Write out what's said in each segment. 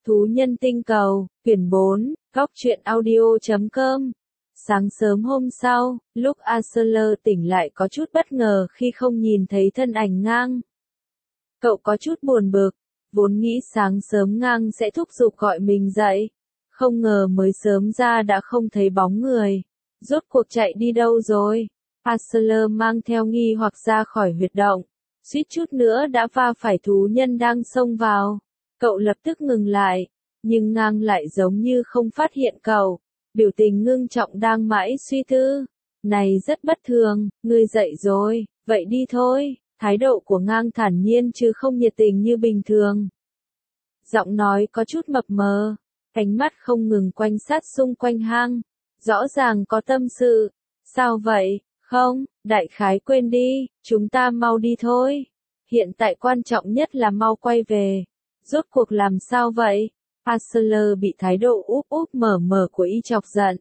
Thú nhân tinh cầu, quyển 4, góc truyện audio.com. Sáng sớm hôm sau, lúc Arthur tỉnh lại có chút bất ngờ khi không nhìn thấy thân ảnh Ngang. Cậu có chút buồn bực, vốn nghĩ sáng sớm Ngang sẽ thúc giục gọi mình dậy. Không ngờ mới sớm ra đã không thấy bóng người. Rốt cuộc chạy đi đâu rồi? Arthur mang theo nghi hoặc ra khỏi huyệt động. Suýt chút nữa đã va phải thú nhân đang xông vào. Cậu lập tức ngừng lại, nhưng Ngang lại giống như không phát hiện cậu. Biểu tình ngưng trọng đang mãi suy tư. Này rất bất thường, ngươi dậy rồi, vậy đi thôi. Thái độ của Ngang thản nhiên chứ không nhiệt tình như bình thường. Giọng nói có chút mập mờ, ánh mắt không ngừng quan sát xung quanh hang. Rõ ràng có tâm sự. Sao vậy? Không, đại khái quên đi, chúng ta mau đi thôi. Hiện tại quan trọng nhất là mau quay về. Rốt cuộc làm sao vậy? Arthur bị thái độ úp úp mở mở của y chọc giận.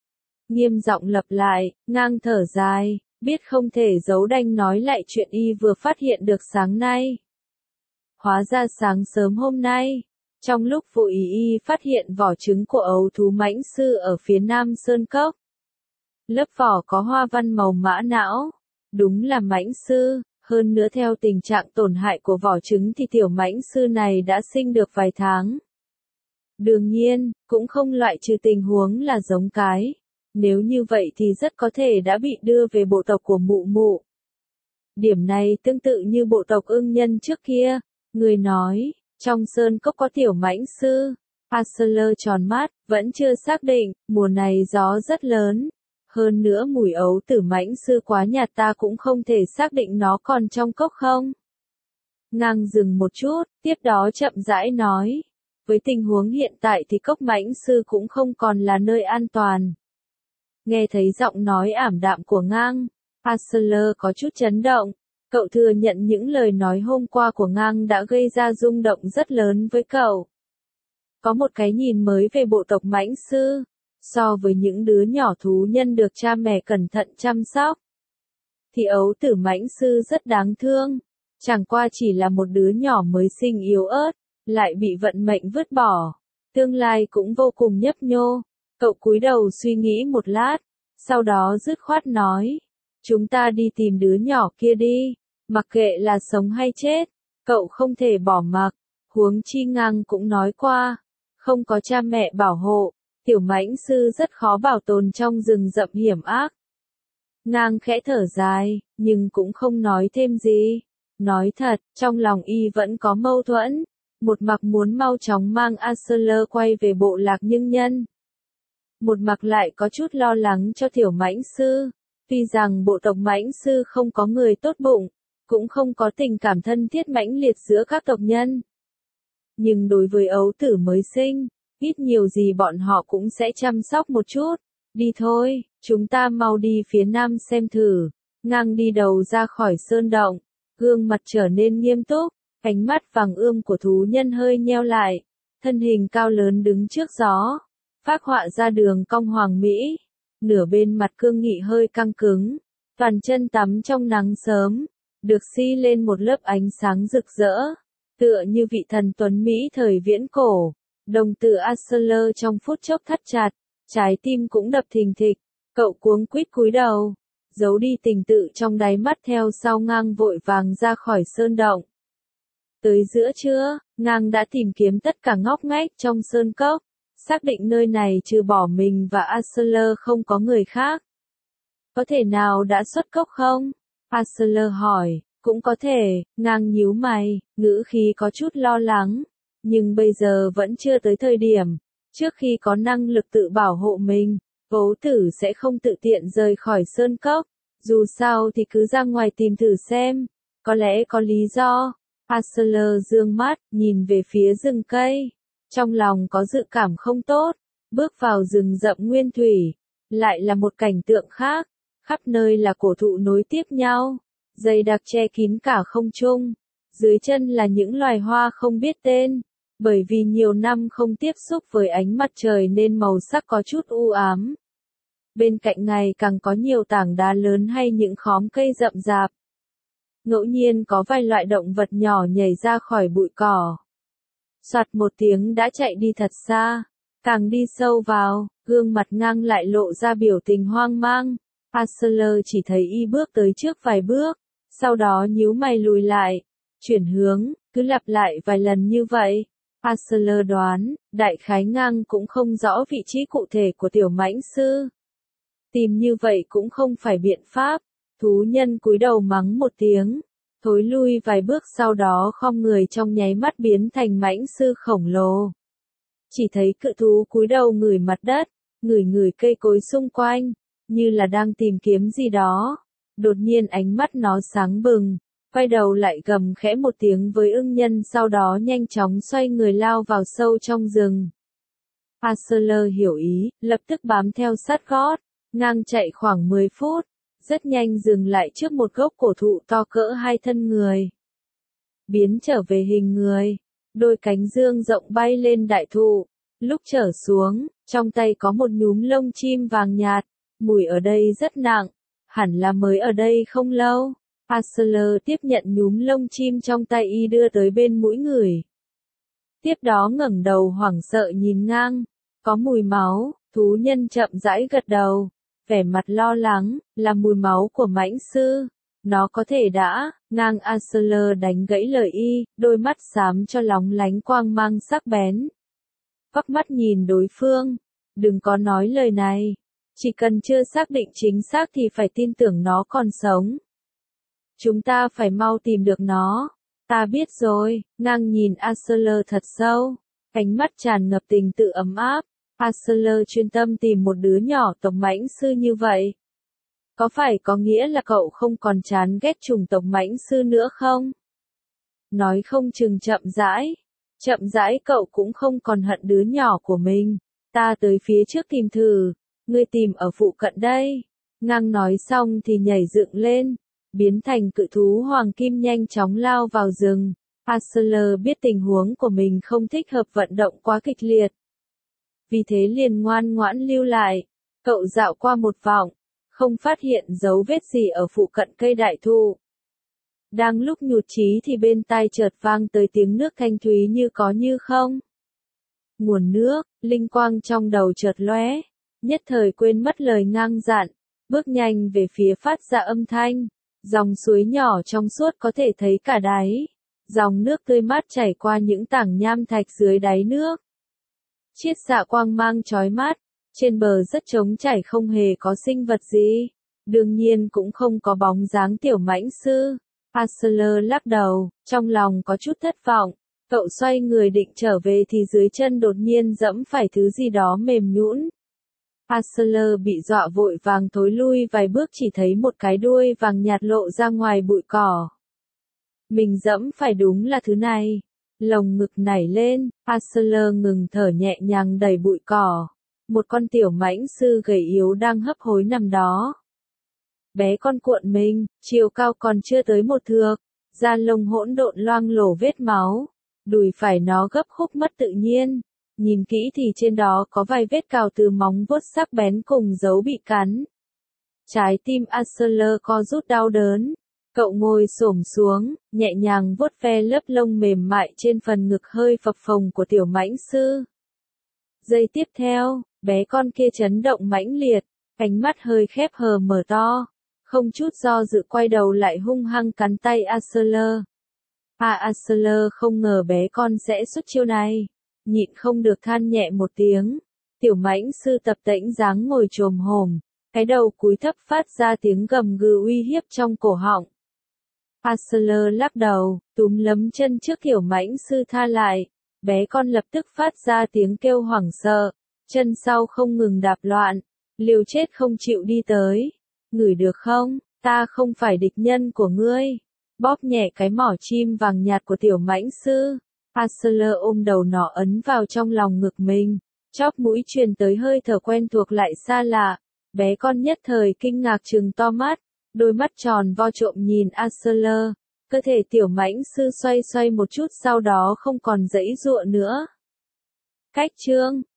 Nghiêm giọng lặp lại, Ngang thở dài, biết không thể giấu đanh nói lại chuyện y vừa phát hiện được sáng nay. Hóa ra sáng sớm hôm nay, trong lúc vô ý y phát hiện vỏ trứng của ấu thú mãnh sư ở phía nam sơn cốc. Lớp vỏ có hoa văn màu mã não. Đúng là mãnh sư, hơn nữa theo tình trạng tổn hại của vỏ trứng thì tiểu mãnh sư này đã sinh được vài tháng. Đương nhiên, cũng không loại trừ tình huống là giống cái. Nếu như vậy thì rất có thể đã bị đưa về bộ tộc của mụ mụ. Điểm này tương tự như bộ tộc ưng nhân trước kia. Người nói, trong sơn cốc có tiểu mãnh sư. Arthur tròn mắt, vẫn chưa xác định, mùa này gió rất lớn. Hơn nữa mùi ấu tử mãnh sư quá nhạt, ta cũng không thể xác định nó còn trong cốc không. Ngang dừng một chút, tiếp đó chậm rãi nói. Với tình huống hiện tại thì cốc mãnh sư cũng không còn là nơi an toàn. Nghe thấy giọng nói ảm đạm của Ngang, Arthur có chút chấn động. Cậu thừa nhận những lời nói hôm qua của Ngang đã gây ra rung động rất lớn với cậu. Có một cái nhìn mới về bộ tộc mãnh sư. So với những đứa nhỏ thú nhân được cha mẹ cẩn thận chăm sóc, thì ấu tử mãnh sư rất đáng thương. Chẳng qua chỉ là một đứa nhỏ mới sinh yếu ớt, lại bị vận mệnh vứt bỏ. Tương lai cũng vô cùng nhấp nhô. Cậu cúi đầu suy nghĩ một lát, sau đó dứt khoát nói. Chúng ta đi tìm đứa nhỏ kia đi, mặc kệ là sống hay chết, cậu không thể bỏ mặc. Huống chi Ngang cũng nói qua, không có cha mẹ bảo hộ. Tiểu mãnh sư rất khó bảo tồn trong rừng rậm hiểm ác. Ngang khẽ thở dài, nhưng cũng không nói thêm gì. Nói thật, trong lòng y vẫn có mâu thuẫn. Một mặt muốn mau chóng mang Arthur quay về bộ lạc nhưng nhân. Một mặt lại có chút lo lắng cho tiểu mãnh sư. Tuy rằng bộ tộc mãnh sư không có người tốt bụng, cũng không có tình cảm thân thiết mãnh liệt giữa các tộc nhân. Nhưng đối với ấu tử mới sinh, ít nhiều gì bọn họ cũng sẽ chăm sóc một chút. Đi thôi, chúng ta mau đi phía nam xem thử. Ngang đi đầu ra khỏi sơn động, gương mặt trở nên nghiêm túc, ánh mắt vàng ươm của thú nhân hơi nheo lại, thân hình cao lớn đứng trước gió, phác họa ra đường cong hoàng mỹ, nửa bên mặt cương nghị hơi căng cứng, toàn chân tắm trong nắng sớm, được si lên một lớp ánh sáng rực rỡ, tựa như vị thần tuấn mỹ thời viễn cổ. Đồng tử Arthur trong phút chốc thắt chặt, trái tim cũng đập thình thịch, cậu cuống quýt cúi đầu, giấu đi tình tự trong đáy mắt theo sau Ngang vội vàng ra khỏi sơn động. Tới giữa trưa, Ngang đã tìm kiếm tất cả ngóc ngách trong sơn cốc, xác định nơi này trừ bỏ mình và Arthur không có người khác. Có thể nào đã xuất cốc không? Arthur hỏi. Cũng có thể, Ngang nhíu mày, ngữ khí có chút lo lắng. Nhưng bây giờ vẫn chưa tới thời điểm. Trước khi có năng lực tự bảo hộ mình, ấu tử sẽ không tự tiện rời khỏi sơn cốc. Dù sao thì cứ ra ngoài tìm thử xem. Có lẽ có lý do. Arthur dương mắt, nhìn về phía rừng cây. Trong lòng có dự cảm không tốt. Bước vào rừng rậm nguyên thủy. Lại là một cảnh tượng khác. Khắp nơi là cổ thụ nối tiếp nhau. Dày đặc che kín cả không trung. Dưới chân là những loài hoa không biết tên. Bởi vì nhiều năm không tiếp xúc với ánh mặt trời nên màu sắc có chút u ám. Bên cạnh ngày càng có nhiều tảng đá lớn hay những khóm cây rậm rạp. Ngẫu nhiên có vài loại động vật nhỏ nhảy ra khỏi bụi cỏ. soạt một tiếng đã chạy đi thật xa. Càng đi sâu vào, gương mặt ngang lại lộ ra biểu tình hoang mang. Arthur chỉ thấy y bước tới trước vài bước, sau đó nhíu mày lùi lại, chuyển hướng, cứ lặp lại vài lần như vậy. Arthur đoán, đại khái ngang cũng không rõ vị trí cụ thể của tiểu mãnh sư. Tìm như vậy cũng không phải biện pháp. Thú nhân cúi đầu mắng một tiếng, thối lui vài bước, sau đó khom người trong nháy mắt biến thành mãnh sư khổng lồ. Chỉ thấy cự thú cúi đầu ngửi mặt đất, ngửi cây cối xung quanh, như là đang tìm kiếm gì đó. Đột nhiên ánh mắt nó sáng bừng, quay đầu lại gầm khẽ một tiếng với ưng nhân, sau đó nhanh chóng xoay người lao vào sâu trong rừng. Arthur hiểu ý, lập tức bám theo sát gót, ngang chạy khoảng 10 phút, rất nhanh dừng lại trước một gốc cổ thụ to cỡ 2 thân người. Biến trở về hình người, đôi cánh dương rộng bay lên đại thụ, lúc trở xuống, trong tay có một nhúm lông chim vàng nhạt, mùi ở đây rất nặng, hẳn là mới ở đây không lâu. Arthur tiếp nhận nhúm lông chim trong tay y đưa tới bên mũi người. Tiếp đó ngẩng đầu hoảng sợ nhìn ngang, có mùi máu, thú nhân chậm rãi gật đầu, vẻ mặt lo lắng, là mùi máu của mãnh sư. Nó có thể đã, ngang. Arthur đánh gãy lời y, đôi mắt xám cho lóng lánh quang mang sắc bén. Vắt mắt nhìn đối phương, đừng có nói lời này, chỉ cần chưa xác định chính xác thì phải tin tưởng nó còn sống. Chúng ta phải mau tìm được nó. Ta biết rồi. Ngang nhìn Arthur thật sâu, ánh mắt tràn ngập tình tự ấm áp. Arthur chuyên tâm tìm một đứa nhỏ tộc mãnh sư như vậy. Có phải có nghĩa là cậu không còn chán ghét chủng tộc mãnh sư nữa không? Nói không chừng chậm rãi cậu cũng không còn hận đứa nhỏ của mình. Ta tới phía trước tìm thử, ngươi tìm ở phụ cận đây. Ngang nói xong thì nhảy dựng lên, biến thành cự thú hoàng kim nhanh chóng lao vào rừng. Arthur biết tình huống của mình không thích hợp vận động quá kịch liệt, vì thế liền ngoan ngoãn lưu lại. Cậu dạo qua một vòng, không phát hiện dấu vết gì ở phụ cận cây đại thụ. Đang lúc nhụt chí thì bên tai chợt vang tới tiếng nước thanh thúy như có như không. Nguồn nước, linh quang trong đầu chợt lóe, nhất thời quên mất lời ngang dặn, bước nhanh về phía phát ra âm thanh. Dòng suối nhỏ trong suốt có thể thấy cả đáy. Dòng nước tươi mát chảy qua những tảng nham thạch dưới đáy nước. Chiết xạ quang mang chói mắt, trên bờ rất trống trải, không hề có sinh vật gì. Đương nhiên cũng không có bóng dáng tiểu mãnh sư. Arthur lắc đầu, trong lòng có chút thất vọng. Cậu xoay người định trở về thì dưới chân đột nhiên dẫm phải thứ gì đó mềm nhũn. Arthur bị dọa vội vàng thối lui vài bước, chỉ thấy một cái đuôi vàng nhạt lộ ra ngoài bụi cỏ. Mình dẫm phải đúng là thứ này. Lồng ngực nảy lên, Arthur ngừng thở nhẹ nhàng đẩy bụi cỏ. Một con tiểu mãnh sư gầy yếu đang hấp hối nằm đó. Bé con cuộn mình, chiều cao còn chưa tới một thước, da lông hỗn độn loang lổ vết máu, đùi phải nó gấp khúc mất tự nhiên. Nhìn kỹ thì trên đó có vài vết cào từ móng vuốt sắc bén cùng dấu bị cắn. Trái tim Arthur co rút đau đớn. Cậu ngồi xổm xuống, nhẹ nhàng vuốt ve lớp lông mềm mại trên phần ngực hơi phập phồng của tiểu mãnh sư. Giây tiếp theo, bé con kia chấn động mãnh liệt, ánh mắt hơi khép hờ mở to, không chút do dự quay đầu lại hung hăng cắn tay Arthur. Arthur không ngờ bé con sẽ xuất chiêu này, nhịn không được than nhẹ một tiếng. Tiểu mãnh sư tập tễnh dáng ngồi chồm hổm, cái đầu cúi thấp phát ra tiếng gầm gừ uy hiếp trong cổ họng. Arthur lắc đầu, túm lấm chân trước tiểu mãnh sư tha lại. Bé con lập tức phát ra tiếng kêu hoảng sợ, chân sau không ngừng đạp loạn, liều chết không chịu đi tới. Ngửi được không, ta không phải địch nhân của ngươi. Bóp nhẹ cái mỏ chim vàng nhạt của tiểu mãnh sư. Arthur ôm đầu nó ấn vào trong lòng ngực mình, chóp mũi truyền tới hơi thở quen thuộc lại xa lạ. Bé con nhất thời kinh ngạc trừng to mắt, đôi mắt tròn vo trộm nhìn Arthur. Cơ thể tiểu mãnh sư xoay xoay một chút, sau đó không còn giãy giụa nữa. Cách chương